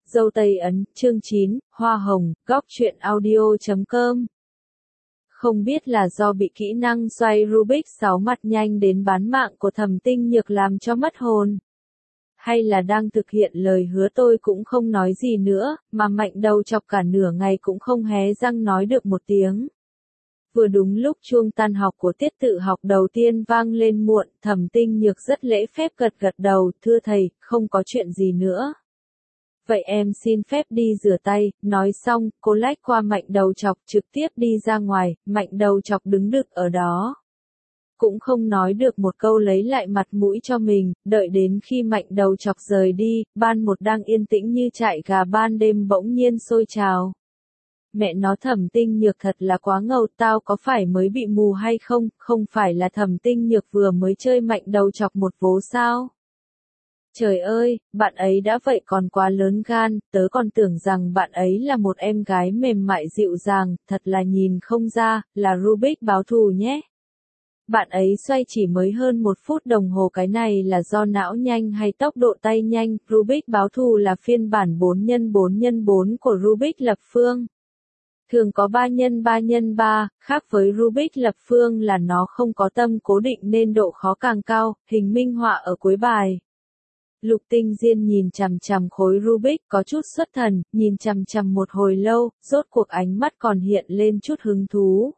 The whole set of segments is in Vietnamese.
Dâu Tây Ấn, chương 9, Hoa Hồng, Góc truyện audio.com. Không biết là do bị kỹ năng xoay Rubik 6 mặt nhanh đến bán mạng của Thẩm Tinh Nhược làm cho mất hồn, hay là đang thực hiện lời hứa tôi cũng không nói gì nữa, mà Mạnh đầu chọc cả nửa ngày cũng không hé răng nói được một tiếng. Vừa đúng lúc chuông tan học của tiết tự học đầu tiên vang lên muộn, Thẩm Tinh Nhược rất lễ phép gật gật đầu, thưa thầy, không có chuyện gì nữa. Vậy em xin phép đi rửa tay, nói xong, cô lách qua Mạnh đầu chọc trực tiếp đi ra ngoài, Mạnh đầu chọc đứng đực ở đó. Cũng không nói được một câu lấy lại mặt mũi cho mình, đợi đến khi Mạnh đầu chọc rời đi, ban một đang yên tĩnh như trại gà ban đêm bỗng nhiên sôi trào. Mẹ nó Thẩm Tinh Nhược thật là quá ngầu, tao có phải mới bị mù hay không, không phải là Thẩm Tinh Nhược vừa mới chơi Mạnh đầu chọc một vố sao? Trời ơi, bạn ấy đã vậy còn quá lớn gan, tớ còn tưởng rằng bạn ấy là một em gái mềm mại dịu dàng, thật là nhìn không ra, là Rubik báo thù nhé. Bạn ấy xoay chỉ mới hơn 1 phút đồng hồ, cái này là do não nhanh hay tốc độ tay nhanh, Rubik báo thù là phiên bản 4x4x4 của Rubik lập phương. Thường có 3x3x3, khác với Rubik lập phương là nó không có tâm cố định nên độ khó càng cao, hình minh họa ở cuối bài. Lục Tinh Diên nhìn chằm chằm khối Rubik có chút xuất thần, nhìn chằm chằm một hồi lâu, rốt cuộc ánh mắt còn hiện lên chút hứng thú.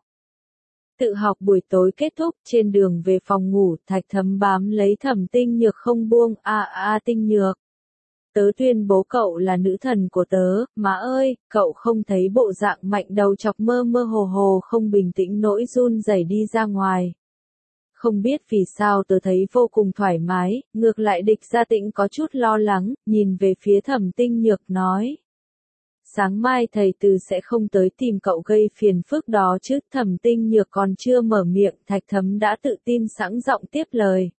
Tự học buổi tối kết thúc, trên đường về phòng ngủ, Thạch Thấm bám lấy Thẩm Tinh Nhược không buông, Tinh Nhược. Tớ tuyên bố cậu là nữ thần của tớ, má ơi, cậu không thấy bộ dạng Mạnh đầu chọc mơ mơ hồ hồ không bình tĩnh nỗi run rẩy đi ra ngoài. Không biết vì sao tớ thấy vô cùng thoải mái, ngược lại Địch Gia Tĩnh có chút lo lắng, nhìn về phía Thẩm Tinh Nhược nói. Sáng mai thầy Từ sẽ không tới tìm cậu gây phiền phức đó chứ, Thẩm Tinh Nhược còn chưa mở miệng, Thạch Thấm đã tự tin sẵn giọng tiếp lời.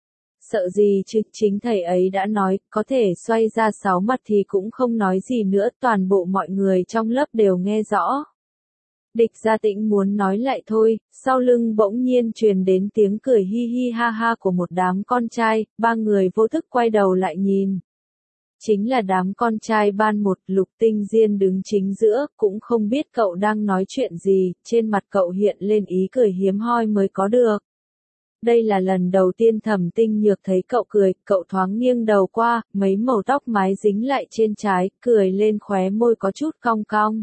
Sợ gì chứ, chính thầy ấy đã nói, có thể xoay ra 6 mặt thì cũng không nói gì nữa, toàn bộ mọi người trong lớp đều nghe rõ. Địch Gia Tĩnh muốn nói lại thôi, sau lưng bỗng nhiên truyền đến tiếng cười hi hi ha ha của một đám con trai, ba người vô thức quay đầu lại nhìn. Chính là đám con trai ban một, Lục Tinh Diên đứng chính giữa, cũng không biết cậu đang nói chuyện gì, trên mặt cậu hiện lên ý cười hiếm hoi mới có được. Đây là lần đầu tiên Thẩm Tinh Nhược thấy cậu cười, cậu thoáng nghiêng đầu qua, mấy màu tóc mái dính lại trên trán, cười lên khóe môi có chút cong cong.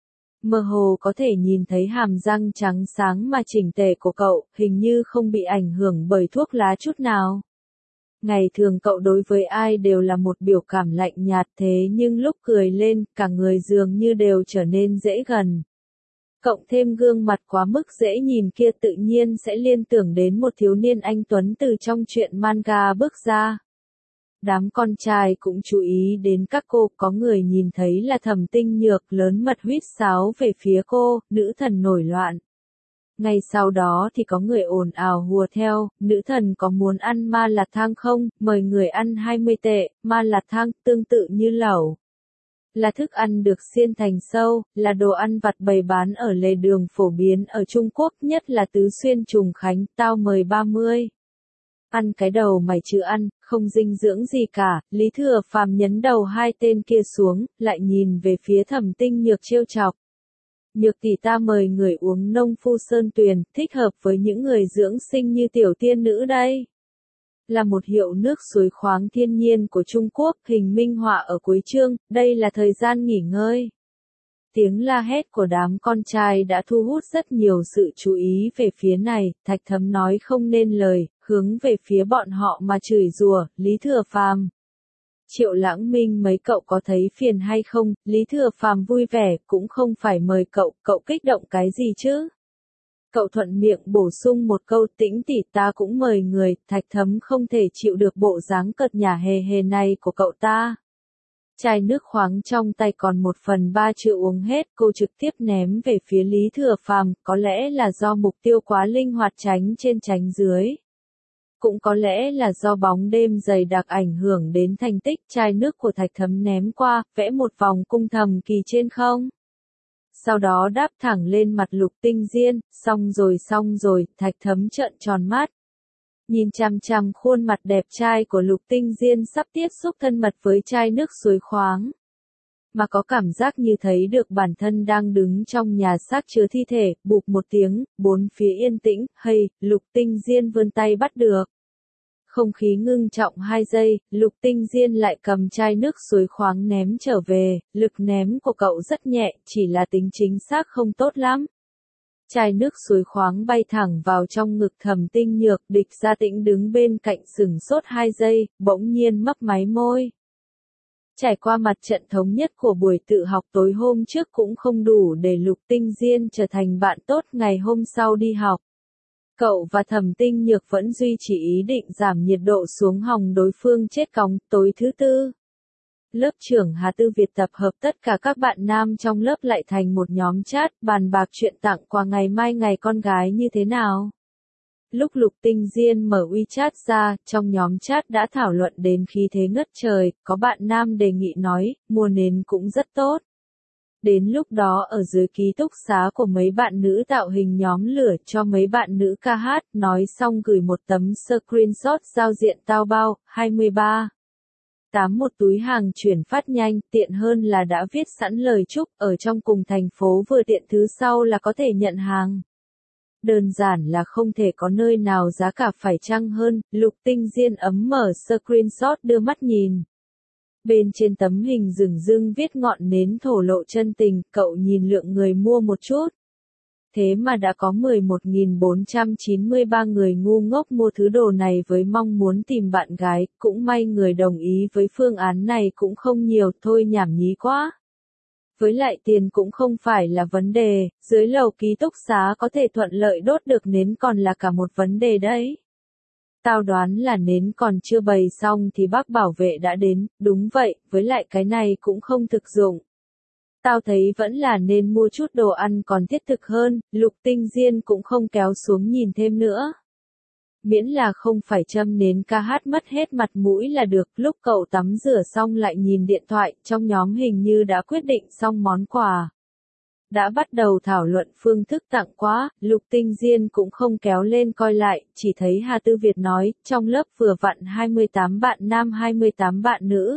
Mơ hồ có thể nhìn thấy hàm răng trắng sáng mà chỉnh tề của cậu, hình như không bị ảnh hưởng bởi thuốc lá chút nào. Ngày thường cậu đối với ai đều là một biểu cảm lạnh nhạt, thế nhưng lúc cười lên, cả người dường như đều trở nên dễ gần. Cộng thêm gương mặt quá mức dễ nhìn kia tự nhiên sẽ liên tưởng đến một thiếu niên anh tuấn từ trong truyện manga bước ra. Đám con trai cũng chú ý đến các cô, có người nhìn thấy là Thẩm Tinh Nhược lớn mật huýt sáo về phía cô, nữ thần nổi loạn. Ngay sau đó thì có người ồn ào hùa theo, nữ thần có muốn ăn ma lạt thang không, mời người ăn 20 tệ, ma lạt thang tương tự như lẩu. Là thức ăn được xiên thành sâu, là đồ ăn vặt bày bán ở lề đường phổ biến ở Trung Quốc, nhất là Tứ Xuyên Trùng Khánh, tao mời 30. Ăn cái đầu mày chứ ăn, không dinh dưỡng gì cả, Lý Thừa Phàm nhấn đầu hai tên kia xuống, lại nhìn về phía Thẩm Tinh Nhược trêu chọc. Nhược tỷ ta mời người uống nông phu sơn tuyền, thích hợp với những người dưỡng sinh như tiểu tiên nữ đây. Là một hiệu nước suối khoáng thiên nhiên của Trung Quốc, hình minh họa ở cuối chương, đây là thời gian nghỉ ngơi. Tiếng la hét của đám con trai đã thu hút rất nhiều sự chú ý về phía này, Thạch Thấm nói không nên lời, hướng về phía bọn họ mà chửi rủa, Lý Thừa Phàm. Triệu Lãng Minh mấy cậu có thấy phiền hay không, Lý Thừa Phàm vui vẻ, cũng không phải mời cậu, cậu kích động cái gì chứ? Cậu thuận miệng bổ sung một câu, Tĩnh tỷ ta cũng mời người, Thạch Thấm không thể chịu được bộ dáng cợt nhả hề hề này của cậu ta. Chai nước khoáng trong tay còn 1/3 chưa uống hết, cô trực tiếp ném về phía Lý Thừa Phàm, có lẽ là do mục tiêu quá linh hoạt tránh trên tránh dưới. Cũng có lẽ là do bóng đêm dày đặc ảnh hưởng đến thành tích, chai nước của Thạch Thấm ném qua, vẽ một vòng cung thầm kỳ trên không. Sau đó đáp thẳng lên mặt Lục Tinh Diên, xong rồi, Thạch Thấm trợn tròn mắt. Nhìn chằm chằm khuôn mặt đẹp trai của Lục Tinh Diên sắp tiếp xúc thân mật với chai nước suối khoáng. mà có cảm giác như thấy được bản thân đang đứng trong nhà xác chứa thi thể, bụp một tiếng, bốn phía yên tĩnh, hay, Lục Tinh Diên vươn tay bắt được. Không khí ngưng trọng 2 giây, Lục Tinh Diên lại cầm chai nước suối khoáng ném trở về, lực ném của cậu rất nhẹ, chỉ là tính chính xác không tốt lắm. Chai nước suối khoáng bay thẳng vào trong ngực Thẩm Tinh Nhược, Địch Gia Tĩnh đứng bên cạnh sửng sốt 2 giây, bỗng nhiên mấp máy môi. Trải qua mặt trận thống nhất của buổi tự học tối hôm trước cũng không đủ để Lục Tinh Diên trở thành bạn tốt ngày hôm sau đi học. Cậu và Thẩm Tinh Nhược vẫn duy trì ý định giảm nhiệt độ xuống hòng đối phương chết cóng. Tối thứ tư, lớp trưởng Hà Tư Việt tập hợp tất cả các bạn nam trong lớp lại thành một nhóm chat, bàn bạc chuyện tặng quà ngày mai ngày con gái như thế nào. Lúc Lục Tinh Diên mở WeChat ra, trong nhóm chat đã thảo luận đến khí thế ngất trời, có bạn nam đề nghị nói, mua nến cũng rất tốt. Đến lúc đó ở dưới ký túc xá của mấy bạn nữ tạo hình nhóm lửa cho mấy bạn nữ ca hát, nói xong gửi một tấm screenshot giao diện Taobao, 23. 8 một túi hàng chuyển phát nhanh, tiện hơn là đã viết sẵn lời chúc, ở trong cùng thành phố vừa tiện thứ sau là có thể nhận hàng. Đơn giản là không thể có nơi nào giá cả phải chăng hơn, Lục Tinh Diên ấm mở screenshot đưa mắt nhìn. Bên trên tấm hình rừng rưng viết ngọn nến thổ lộ chân tình, cậu nhìn lượng người mua một chút. Thế mà đã có 11.493 người ngu ngốc mua thứ đồ này với mong muốn tìm bạn gái, cũng may người đồng ý với phương án này cũng không nhiều, thôi nhảm nhí quá. Với lại tiền cũng không phải là vấn đề, dưới lầu ký túc xá có thể thuận lợi đốt được nến còn là cả một vấn đề đấy. Tao đoán là nến còn chưa bày xong thì bác bảo vệ đã đến, đúng vậy, với lại cái này cũng không thực dụng. Tao thấy vẫn là nên mua chút đồ ăn còn thiết thực hơn, Lục Tinh Diên cũng không kéo xuống nhìn thêm nữa. Miễn là không phải châm nến ca hát mất hết mặt mũi là được, lúc cậu tắm rửa xong lại nhìn điện thoại, trong nhóm hình như đã quyết định xong món quà. Đã bắt đầu thảo luận phương thức tặng quà, Lục Tinh Diên cũng không kéo lên coi lại, chỉ thấy Hà Tư Việt nói, trong lớp vừa vặn 28 bạn nam 28 bạn nữ.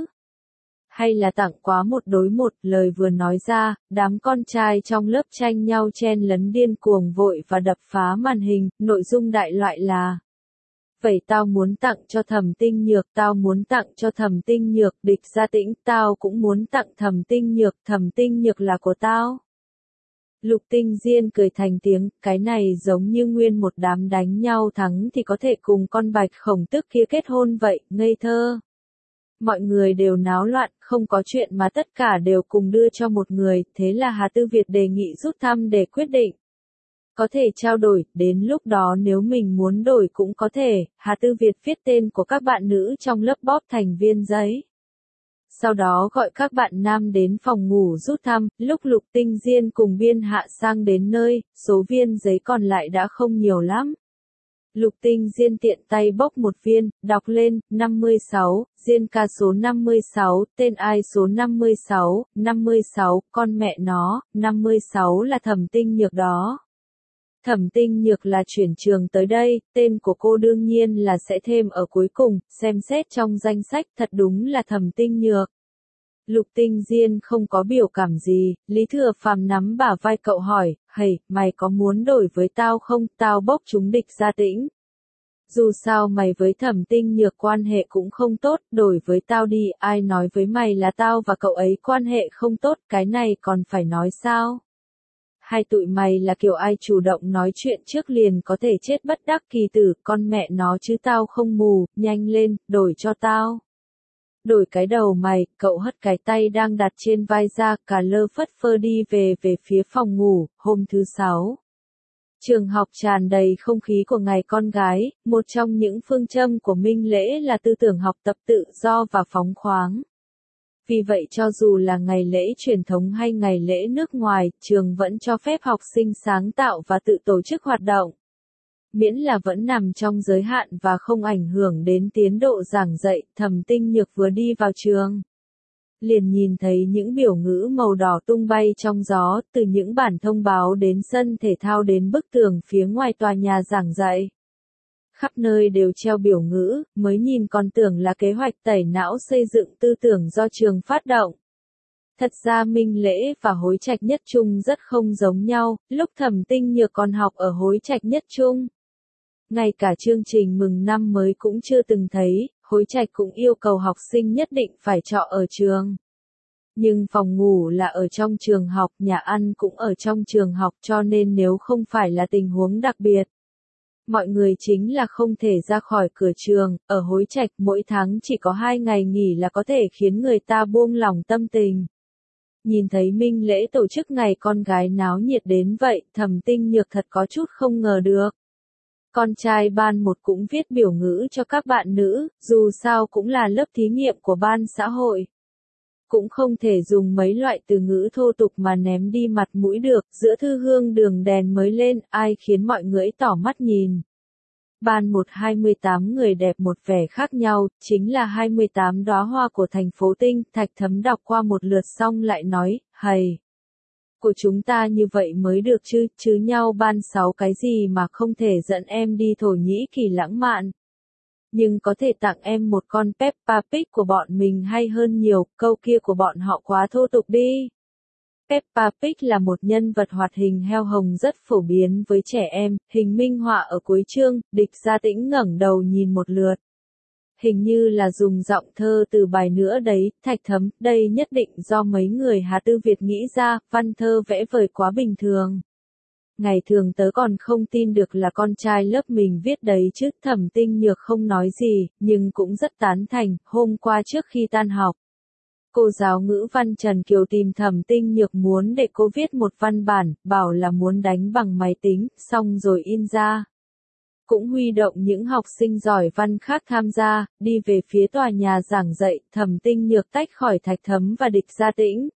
Hay là tặng quà một đối một, lời vừa nói ra, đám con trai trong lớp tranh nhau chen lấn điên cuồng vội và đập phá màn hình, nội dung đại loại là: vậy tao muốn tặng cho Thẩm Tinh Nhược, tao muốn tặng cho Thẩm Tinh Nhược, Địch Gia Tĩnh, tao cũng muốn tặng Thẩm Tinh Nhược là của tao. Lục Tinh Diên cười thành tiếng, cái này giống như nguyên một đám đánh nhau thắng thì có thể cùng con bạch khổng tức kia kết hôn vậy, ngây thơ. Mọi người đều náo loạn, không có chuyện mà tất cả đều cùng đưa cho một người, thế là Hà Tư Việt đề nghị rút thăm để quyết định. Có thể trao đổi, đến lúc đó nếu mình muốn đổi cũng có thể, Hà Tư Việt viết tên của các bạn nữ trong lớp bóp thành viên giấy. Sau đó gọi các bạn nam đến phòng ngủ rút thăm, lúc Lục Tinh Diên cùng Biên Hạ sang đến nơi, số viên giấy còn lại đã không nhiều lắm. Lục Tinh Diên tiện tay bốc một viên, đọc lên, 56, Diên ca số 56, tên ai số 56, 56, con mẹ nó, 56 là Thẩm Tinh Nhược đó. Thẩm Tinh Nhược là chuyển trường tới đây, tên của cô đương nhiên là sẽ thêm ở cuối cùng, xem xét trong danh sách thật đúng là Thẩm Tinh Nhược. Lục Tinh Diên không có biểu cảm gì, Lý Thừa Phàm nắm bả vai cậu hỏi, hầy, mày có muốn đổi với tao không, tao bốc chúng Địch Gia Tĩnh. Dù sao mày với Thẩm Tinh Nhược quan hệ cũng không tốt, đổi với tao đi, ai nói với mày là tao và cậu ấy quan hệ không tốt, cái này còn phải nói sao? Hai tụi mày là kiểu ai chủ động nói chuyện trước liền có thể chết bất đắc kỳ tử, con mẹ nó chứ tao không mù, nhanh lên, đổi cho tao. Đổi cái đầu mày, cậu hất cái tay đang đặt trên vai ra, cả lơ phất phơ đi về phía phòng ngủ, hôm thứ 6. Trường học tràn đầy không khí của ngày con gái, một trong những phương châm của Minh Lễ là tư tưởng học tập tự do và phóng khoáng. Vì vậy cho dù là ngày lễ truyền thống hay ngày lễ nước ngoài, trường vẫn cho phép học sinh sáng tạo và tự tổ chức hoạt động. Miễn là vẫn nằm trong giới hạn và không ảnh hưởng đến tiến độ giảng dạy, Thẩm Tinh Nhược vừa đi vào trường. Liền nhìn thấy những biểu ngữ màu đỏ tung bay trong gió, từ những bản thông báo đến sân thể thao đến bức tường phía ngoài tòa nhà giảng dạy. Khắp nơi đều treo biểu ngữ, mới nhìn còn tưởng là kế hoạch tẩy não xây dựng tư tưởng do trường phát động. Thật ra Minh Lễ và Hối Trạch Nhất Trung rất không giống nhau, lúc Thẩm Tinh Nhược còn học ở Hối Trạch Nhất Trung. Ngay cả chương trình mừng năm mới cũng chưa từng thấy, Hối Trạch cũng yêu cầu học sinh nhất định phải trọ ở trường. Nhưng phòng ngủ là ở trong trường học, nhà ăn cũng ở trong trường học cho nên nếu không phải là tình huống đặc biệt. Mọi người chính là không thể ra khỏi cửa trường, ở Hối Trạch mỗi tháng chỉ có 2 ngày nghỉ là có thể khiến người ta buông lỏng tâm tình. Nhìn thấy Minh Lễ tổ chức ngày con gái náo nhiệt đến vậy, Thẩm Tinh Nhược thật có chút không ngờ được. Con trai ban 1 cũng viết biểu ngữ cho các bạn nữ, dù sao cũng là lớp thí nghiệm của ban xã hội. Cũng không thể dùng mấy loại từ ngữ thô tục mà ném đi mặt mũi được, giữa thư hương đường đèn mới lên, ai khiến mọi người tỏ mắt nhìn. Ban 1 28 người đẹp một vẻ khác nhau, chính là 28 đóa hoa của thành phố Tinh, Thạch Thấm đọc qua một lượt xong lại nói, hầy. Của chúng ta như vậy mới được chứ nhau ban 6 cái gì mà không thể dẫn em đi Thổ Nhĩ Kỳ lãng mạn. Nhưng có thể tặng em một con Peppa Pig của bọn mình hay hơn nhiều, câu kia của bọn họ quá thô tục đi. Peppa Pig là một nhân vật hoạt hình heo hồng rất phổ biến với trẻ em, hình minh họa ở cuối chương, Địch Gia Tĩnh ngẩng đầu nhìn một lượt. Hình như là dùng giọng thơ từ bài nữa đấy, Thạch Thấm, đây nhất định do mấy người Hà Tư Việt nghĩ ra, văn thơ vẽ vời quá bình thường. Ngày thường tớ còn không tin được là con trai lớp mình viết đấy chứ, Thẩm Tinh Nhược không nói gì, nhưng cũng rất tán thành, hôm qua trước khi tan học. Cô giáo ngữ văn Trần Kiều tìm Thẩm Tinh Nhược muốn để cô viết một văn bản, bảo là muốn đánh bằng máy tính, xong rồi in ra. Cũng huy động những học sinh giỏi văn khác tham gia, đi về phía tòa nhà giảng dạy, Thẩm Tinh Nhược tách khỏi Thạch Thấm và Địch Gia Tĩnh.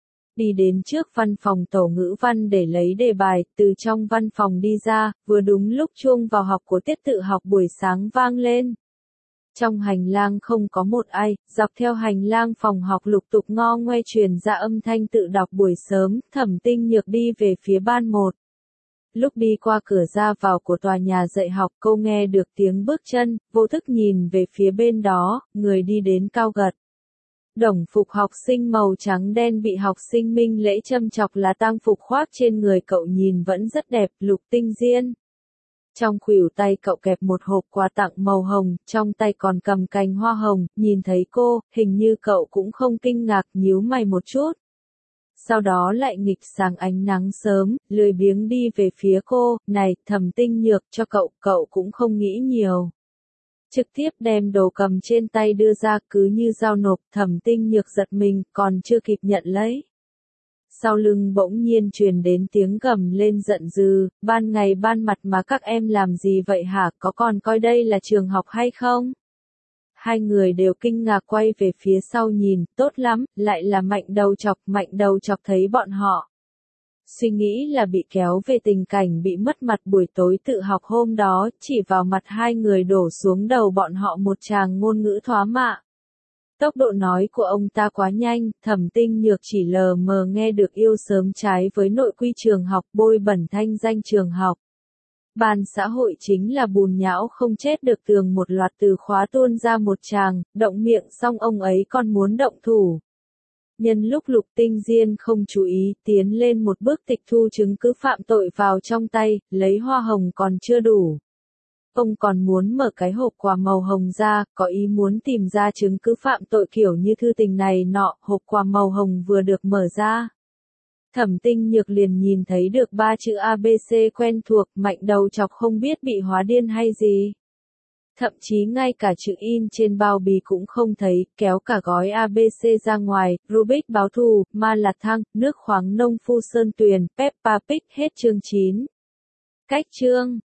Đi đến trước văn phòng tổ ngữ văn để lấy đề bài, từ trong văn phòng đi ra, vừa đúng lúc chuông vào học của tiết tự học buổi sáng vang lên. Trong hành lang không có một ai, dọc theo hành lang phòng học lục tục ngo ngoe truyền ra âm thanh tự đọc buổi sớm, Thẩm Tinh Nhược đi về phía ban 1. Lúc đi qua cửa ra vào của tòa nhà dạy học, cô nghe được tiếng bước chân, vô thức nhìn về phía bên đó, người đi đến cao gật. Đồng phục học sinh màu trắng đen bị học sinh Minh Lễ châm chọc là tang phục khoác trên người cậu nhìn vẫn rất đẹp, Lục Tinh Diên. Trong khuỷu tay cậu kẹp một hộp quà tặng màu hồng, trong tay còn cầm cành hoa hồng, nhìn thấy cô, hình như cậu cũng không kinh ngạc, nhíu mày một chút. Sau đó lại nghịch sang ánh nắng sớm, lười biếng đi về phía cô, này, Thẩm Tinh Nhược cho cậu cũng không nghĩ nhiều. Trực tiếp đem đồ cầm trên tay đưa ra cứ như giao nộp, Thẩm Tinh Nhược giật mình, còn chưa kịp nhận lấy. Sau lưng bỗng nhiên truyền đến tiếng gầm lên giận dữ, ban ngày ban mặt mà các em làm gì vậy hả, có còn coi đây là trường học hay không? Hai người đều kinh ngạc quay về phía sau nhìn, tốt lắm, lại là Mạnh Đầu Chọc thấy bọn họ. Suy nghĩ là bị kéo về tình cảnh bị mất mặt buổi tối tự học hôm đó, chỉ vào mặt hai người đổ xuống đầu bọn họ một tràng ngôn ngữ thoá mạ. Tốc độ nói của ông ta quá nhanh, Thẩm Tinh Nhược chỉ lờ mờ nghe được yêu sớm trái với nội quy trường học, bôi bẩn thanh danh trường học. Ban xã hội chính là bùn nhão không chết được tường, một loạt từ khóa tuôn ra một tràng, động miệng xong ông ấy còn muốn động thủ. Nhân lúc Lục Tinh Diên không chú ý, tiến lên một bước tịch thu chứng cứ phạm tội vào trong tay, lấy hoa hồng còn chưa đủ. Ông còn muốn mở cái hộp quà màu hồng ra, có ý muốn tìm ra chứng cứ phạm tội kiểu như thư tình này nọ, hộp quà màu hồng vừa được mở ra. Thẩm Tinh Nhược liền nhìn thấy được 3 chữ ABC quen thuộc, Mạnh Đầu Chọc không biết bị hóa điên hay gì. Thậm chí ngay cả chữ in trên bao bì cũng không thấy, kéo cả gói ABC ra ngoài, Rubik báo thù, Ma Lạt Thăng, nước khoáng nông Phu Sơn Tuyền, Peppa Pig hết chương 9. Cách chương